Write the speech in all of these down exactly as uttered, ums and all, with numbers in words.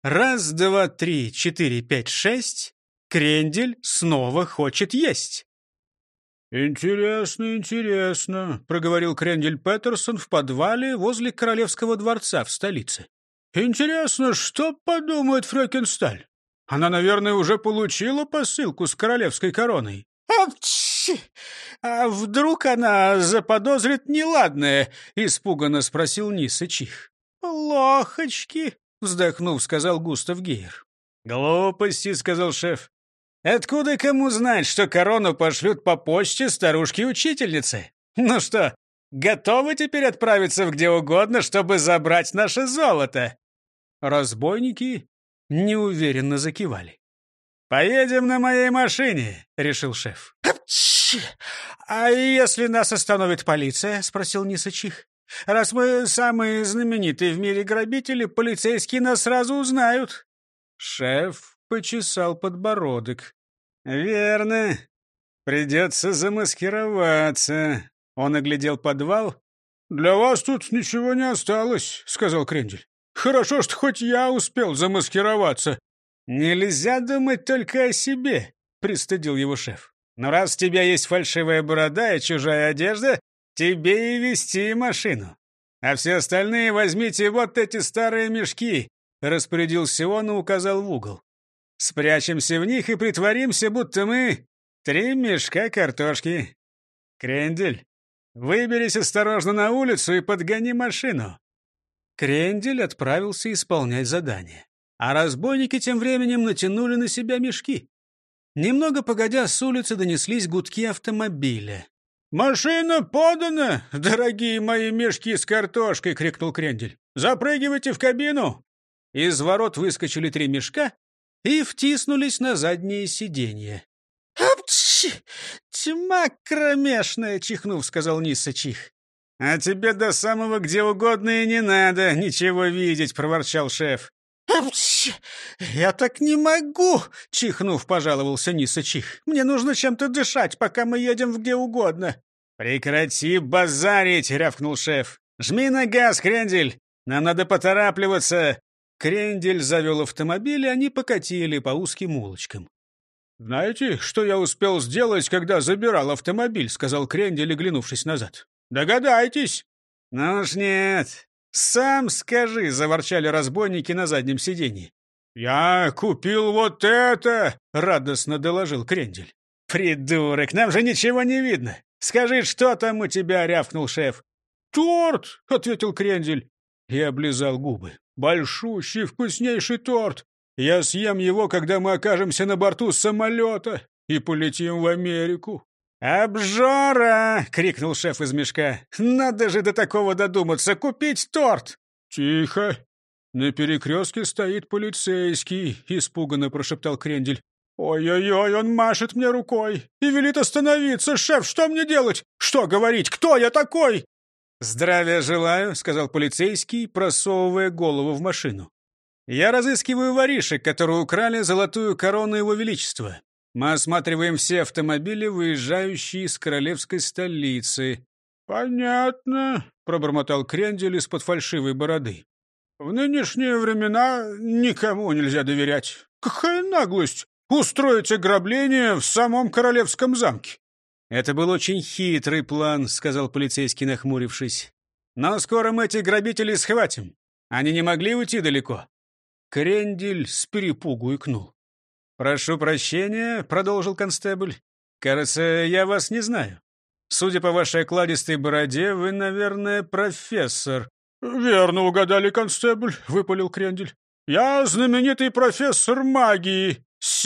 Раз, два, три, четыре, пять, шесть. Крендель снова хочет есть. «Интересно, интересно», — проговорил Крендель Петерсон в подвале возле Королевского дворца в столице. «Интересно, что подумает Фрёкинсталь? Она, наверное, уже получила посылку с королевской короной». «Апчхи! А вдруг она заподозрит неладное?» — испуганно спросил Ниса Чих. «Лохочки!» — вздохнув, сказал Густав Гейер. «Глупости», — сказал шеф. «Откуда кому знать, что корону пошлют по почте старушки-учительницы? Ну что, готовы теперь отправиться в где угодно, чтобы забрать наше золото?» Разбойники неуверенно закивали. «Поедем на моей машине», — решил шеф. «А если нас остановит полиция?» — спросил Нисачих. «Раз мы самые знаменитые в мире грабители, полицейские нас сразу узнают». Шеф почесал подбородок. «Верно. Придется замаскироваться». Он оглядел подвал. «Для вас тут ничего не осталось», — сказал Крендель. «Хорошо, что хоть я успел замаскироваться». «Нельзя думать только о себе», — пристыдил его шеф. «Но раз у тебя есть фальшивая борода и чужая одежда, тебе и вести машину. А все остальные возьмите вот эти старые мешки», — распорядился он и указал в угол. «Спрячемся в них и притворимся, будто мы три мешка картошки. Крендель, выберись осторожно на улицу и подгони машину». Крендель отправился исполнять задание, а разбойники тем временем натянули на себя мешки. Немного погодя, с улицы донеслись гудки автомобиля. «Машина подана, дорогие мои мешки с картошкой!» — крикнул Крендель. «Запрыгивайте в кабину!» Из ворот выскочили три мешка и втиснулись на задние сиденья. «Апчхи! Тьма кромешная!» — чихнув, сказал Ниса Чих. «А тебе до самого где угодно и не надо ничего видеть!» — проворчал шеф. «Апчхи! Я так не могу!» — чихнув, пожаловался Ниса Чих. «Мне нужно чем-то дышать, пока мы едем в где угодно». «Прекрати базарить!» — рявкнул шеф. «Жми на газ, Крендель! Нам надо поторапливаться!» Крендель завел автомобиль, и они покатили по узким улочкам. «Знаете, что я успел сделать, когда забирал автомобиль?» — сказал Крендель, оглянувшись назад. «Догадайтесь!» «Ну уж нет! Сам скажи!» — заворчали разбойники на заднем сиденье. «Я купил вот это!» — радостно доложил Крендель. «Придурок, нам же ничего не видно! Скажи, что там у тебя?» — рявкнул шеф. «Торт!» — ответил Крендель и облизал губы. «Большущий, вкуснейший торт! Я съем его, когда мы окажемся на борту самолета и полетим в Америку!» «Обжора!» — крикнул шеф из мешка. «Надо же до такого додуматься! Купить торт!» «Тихо! На перекрестке стоит полицейский!» — испуганно прошептал Крендель. «Ой-ой-ой, он машет мне рукой и велит остановиться! Шеф, что мне делать? Что говорить? Кто я такой?» «Здравия желаю», — сказал полицейский, просовывая голову в машину. «Я разыскиваю воришек, которые украли золотую корону его величества. Мы осматриваем все автомобили, выезжающие из королевской столицы». «Понятно», — пробормотал Крендель из-под фальшивой бороды. «В нынешние времена никому нельзя доверять. Какая наглость устроить ограбление в самом королевском замке!» «Это был очень хитрый план», — сказал полицейский, нахмурившись. «Но скоро мы этих грабителей схватим. Они не могли уйти далеко». Крендель с перепугу икнул. «Прошу прощения», — продолжил констебль. «Кажется, я вас не знаю. Судя по вашей окладистой бороде, вы, наверное, профессор». «Верно угадали, констебль», — выпалил Крендель. «Я знаменитый профессор магии.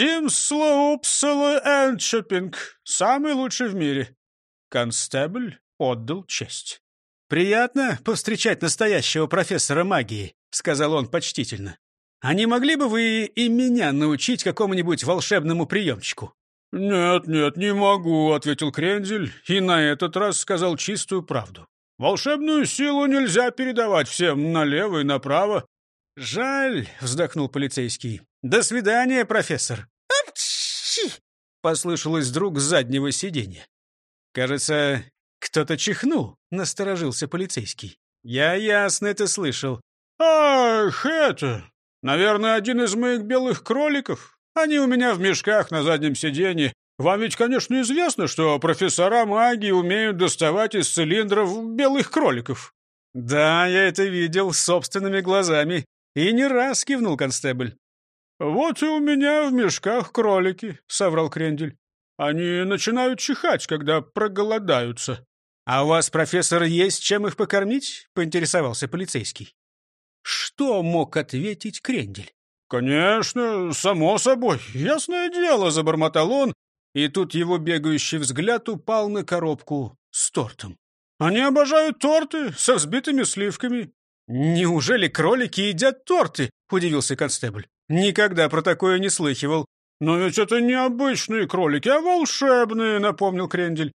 Симсло Упсала Энчопинг, самый лучший в мире». Констебль отдал честь. «Приятно повстречать настоящего профессора магии», — сказал он почтительно. «А не могли бы вы и меня научить какому-нибудь волшебному приемчику?» «Нет, нет, не могу», — ответил Крендель, и на этот раз сказал чистую правду. «Волшебную силу нельзя передавать всем налево и направо». «Жаль», — вздохнул полицейский. «До свидания, профессор». «Апчхи!» — послышалось вдруг с заднего сиденья. «Кажется, кто-то чихнул», — насторожился полицейский. «Я ясно это слышал». «Ах, это! Наверное, один из моих белых кроликов. Они у меня в мешках на заднем сиденье. Вам ведь, конечно, известно, что профессора магии умеют доставать из цилиндров белых кроликов». «Да, я это видел собственными глазами. И не раз», — кивнул констебль. «Вот и у меня в мешках кролики», — соврал Крендель. «Они начинают чихать, когда проголодаются». «А у вас, профессор, есть чем их покормить?» — поинтересовался полицейский. Что мог ответить Крендель? «Конечно, само собой, ясное дело», — забормотал он, и тут его бегающий взгляд упал на коробку с тортом. «Они обожают торты со взбитыми сливками». «Неужели кролики едят торты?» — удивился констебль. «Никогда про такое не слыхивал». «Но ведь это не обычные кролики, а волшебные», — напомнил Крендель.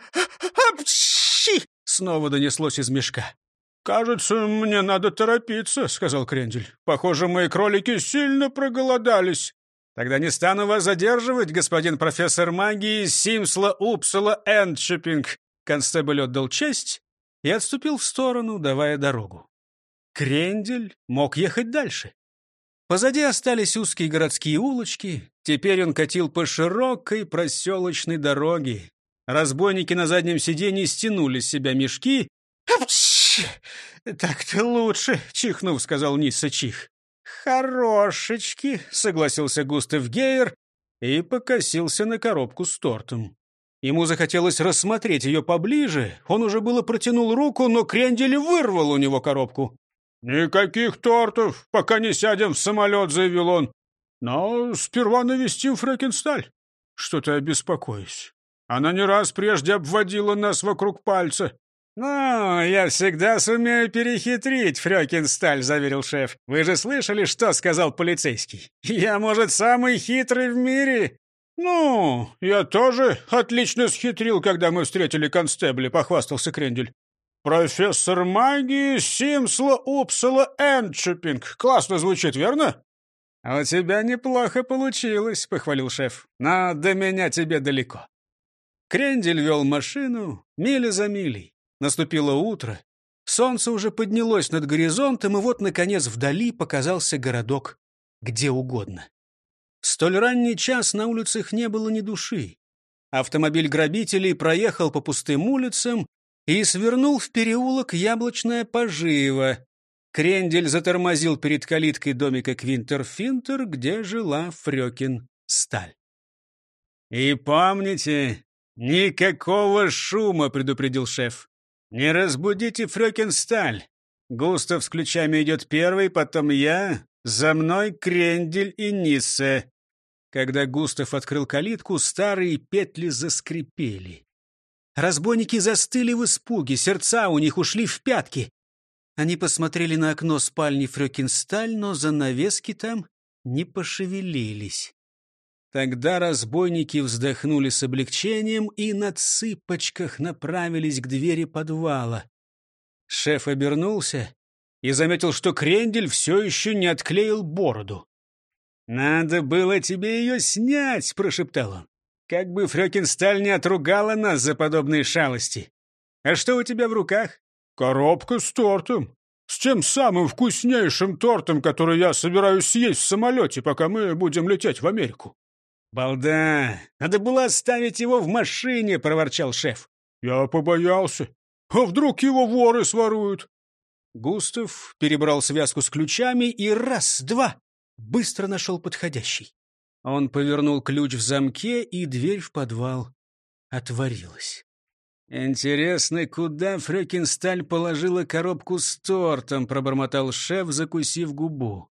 «Апчхи!» — снова донеслось из мешка. «Кажется, мне надо торопиться», — сказал Крендель. «Похоже, мои кролики сильно проголодались». «Тогда не стану вас задерживать, господин профессор магии Симсла Упсала Эндшиппинг». Констебль отдал честь и отступил в сторону, давая дорогу. Крендель мог ехать дальше. Позади остались узкие городские улочки. Теперь он катил по широкой проселочной дороге. Разбойники на заднем сиденье стянули с себя мешки. «Так-то лучше», — чихнув, сказал Нисса Чих. «Хорошечки», — согласился Густав Гейер и покосился на коробку с тортом. Ему захотелось рассмотреть ее поближе. Он уже было протянул руку, но Крендель вырвал у него коробку. «Никаких тортов, пока не сядем в самолет», — заявил он. «Но сперва навестим Фрэкенсталь. Что-то я беспокоюсь. Она не раз прежде обводила нас вокруг пальца». «Ну, я всегда сумею перехитрить, Фрёкинсталь», — заверил шеф. «Вы же слышали, что сказал полицейский? Я, может, самый хитрый в мире?» «Ну, я тоже отлично схитрил, когда мы встретили констебля», — похвастался Крендель. «Профессор магии Симсла Упсала Эндшиппинг. Классно звучит, верно?» «А у тебя неплохо получилось», — похвалил шеф. «Но до меня тебе далеко». Крендель вел машину миля за милей. Наступило утро. Солнце уже поднялось над горизонтом, и вот, наконец, вдали показался городок где угодно. В столь ранний час на улицах не было ни души. Автомобиль грабителей проехал по пустым улицам и свернул в переулок Яблочная Пожива. Крендель затормозил перед калиткой домика Квинтер-Финтер, где жила Фрёкинсталь. «И помните, никакого шума», — предупредил шеф. «Не разбудите Фрёкинсталь. Густав с ключами идет первый, потом я, за мной Крендель и Ниссе». Когда Густав открыл калитку, старые петли заскрипели. Разбойники застыли в испуге, сердца у них ушли в пятки. Они посмотрели на окно спальни Фрёкинсталь, но занавески там не пошевелились. Тогда разбойники вздохнули с облегчением и на цыпочках направились к двери подвала. Шеф обернулся и заметил, что Крендель все еще не отклеил бороду. «Надо было тебе ее снять», — прошептал он. «Как бы Фрёкинсталь не отругала нас за подобные шалости. А что у тебя в руках?» «Коробка с тортом. С тем самым вкуснейшим тортом, который я собираюсь съесть в самолете, пока мы будем лететь в Америку». «Балда! Надо было оставить его в машине», — проворчал шеф. «Я побоялся. А вдруг его воры своруют?» Густав перебрал связку с ключами и раз-два быстро нашел подходящий. Он повернул ключ в замке, и дверь в подвал отворилась. «Интересно, куда Фрёкинсталь положила коробку с тортом?» — пробормотал шеф, закусив губу.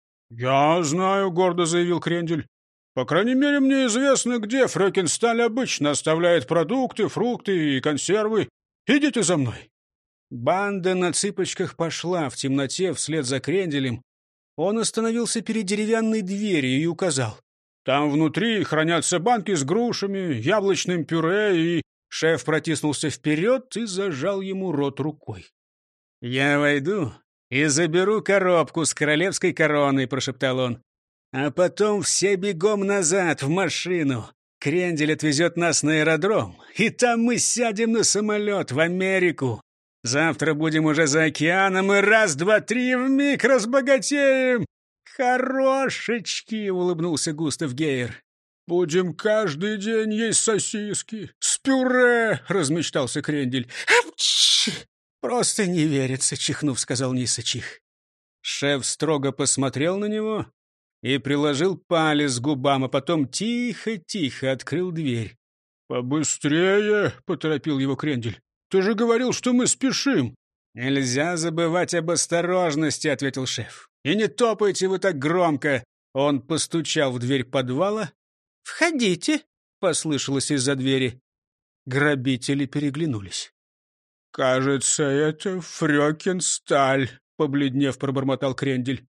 «Я знаю», — гордо заявил Крендель. «По крайней мере, мне известно, где Фрёкинсталь обычно оставляет продукты, фрукты и консервы. Идите за мной». Банда на цыпочках пошла в темноте вслед за Кренделем. Он остановился перед деревянной дверью и указал. «Там внутри хранятся банки с грушами, яблочным пюре и...» Шеф протиснулся вперед и зажал ему рот рукой. «Я войду и заберу коробку с королевской короной», — прошептал он. «А потом все бегом назад, в машину. Крендель отвезет нас на аэродром, и там мы сядем на самолет в Америку. Завтра будем уже за океаном, и раз, два, три вмиг разбогатеем. «Хорошечки!» — улыбнулся Густав Гейер. «Будем каждый день есть сосиски с пюре!» — размечтался Крендель. «Апчхи! Просто не верится!» — чихнув, сказал Ниса-Чих. Шеф строго посмотрел на него и приложил палец к губам, а потом тихо-тихо открыл дверь. «Побыстрее!» — поторопил его Крендель. «Ты же говорил, что мы спешим!» «Нельзя забывать об осторожности», — ответил шеф. «И не топайте вы так громко!» Он постучал в дверь подвала. «Входите!» — послышалось из-за двери. Грабители переглянулись. «Кажется, это Фрёкинсталь», — побледнев пробормотал Крендель.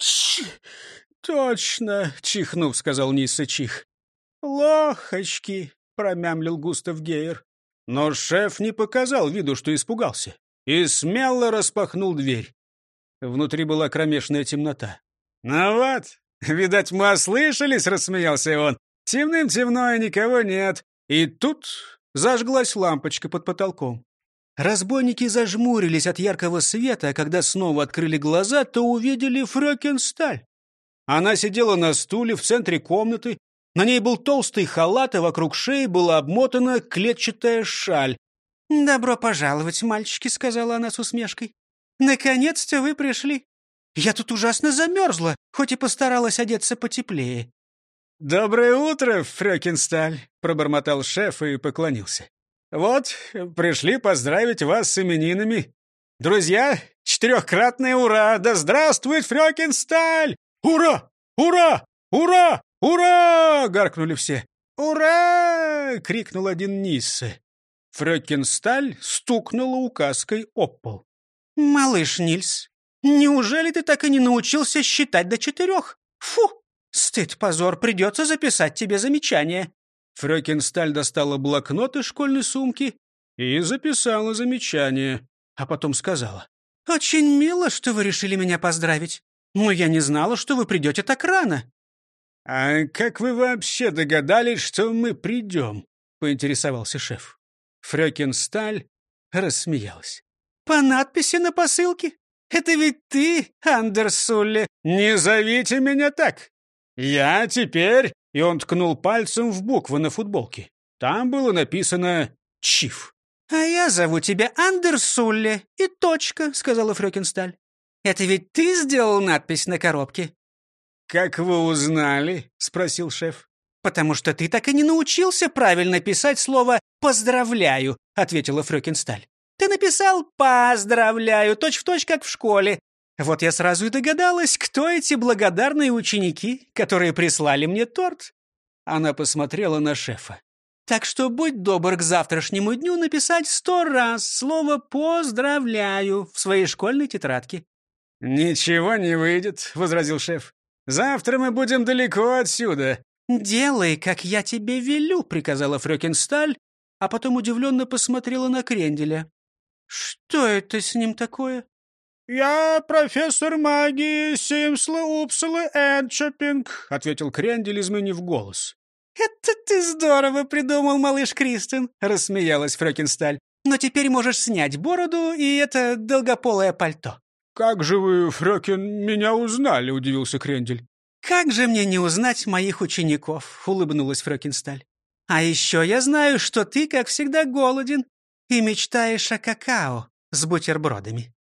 «Точно!» — чихнув, сказал Ниса-Чих. «Лохочки!» — промямлил Густав Гейер. Но шеф не показал виду, что испугался, и смело распахнул дверь. Внутри была кромешная темнота. «Ну вот, видать, мы ослышались!» — рассмеялся он. «Темным-темно, и никого нет». И тут зажглась лампочка под потолком. Разбойники зажмурились от яркого света, а когда снова открыли глаза, то увидели Фрёкинсталь. Она сидела на стуле в центре комнаты. На ней был толстый халат, а вокруг шеи была обмотана клетчатая шаль. «Добро пожаловать, мальчики», — сказала она с усмешкой. «Наконец-то вы пришли. Я тут ужасно замерзла, хоть и постаралась одеться потеплее». «Доброе утро, Фрёкинсталь», — пробормотал шеф и поклонился. «Вот, пришли поздравить вас с именинами. Друзья, четырехкратное ура! Да здравствует Фрёкинсталь!» «Ура! Ура! Ура! Ура!» — гаркнули все. «Ура!» — крикнул один Ниссе. Фрёкинсталь стукнула указкой об пол. «Малыш Нильс, неужели ты так и не научился считать до четырех? Фу! Стыд, позор, придется записать тебе замечание». Фрёкинсталь достала блокнот из школьной сумки и записала замечание, а потом сказала: «Очень мило, что вы решили меня поздравить, но я не знала, что вы придете так рано». «А как вы вообще догадались, что мы придем?» — поинтересовался шеф. Фрёкинсталь рассмеялась. «По надписи на посылке? Это ведь ты, Андерсулле?» «Не зовите меня так! Я теперь...» И он ткнул пальцем в буквы на футболке. Там было написано «Чиф». «А я зову тебя Андерсулле и точка», — сказала Фрёкинсталь. «Это ведь ты сделал надпись на коробке?» «Как вы узнали?» — спросил шеф. «Потому что ты так и не научился правильно писать слово «поздравляю», — ответила Фрёкинсталь. «Ты написал «поздравляю», точь-в-точь, как в школе. Вот я сразу и догадалась, кто эти благодарные ученики, которые прислали мне торт». Она посмотрела на шефа. «Так что будь добр к завтрашнему дню написать сто раз слово «поздравляю» в своей школьной тетрадке». «Ничего не выйдет», — возразил шеф. «Завтра мы будем далеко отсюда». «Делай, как я тебе велю», — приказала Фрёкинсталь, а потом удивленно посмотрела на Кренделя. «Что это с ним такое?» «Я профессор магии Симсла-Упсала Энчопинг», — ответил Крендель, изменив голос. «Это ты здорово придумал, малыш Кристен», — рассмеялась Фрёкинсталь. «Но теперь можешь снять бороду и это долгополое пальто». «Как же вы, Фрёкин, меня узнали?» — удивился Крендель. «Как же мне не узнать моих учеников?» — улыбнулась Фрёкинсталь. «А еще я знаю, что ты, как всегда, голоден и мечтаешь о какао с бутербродами».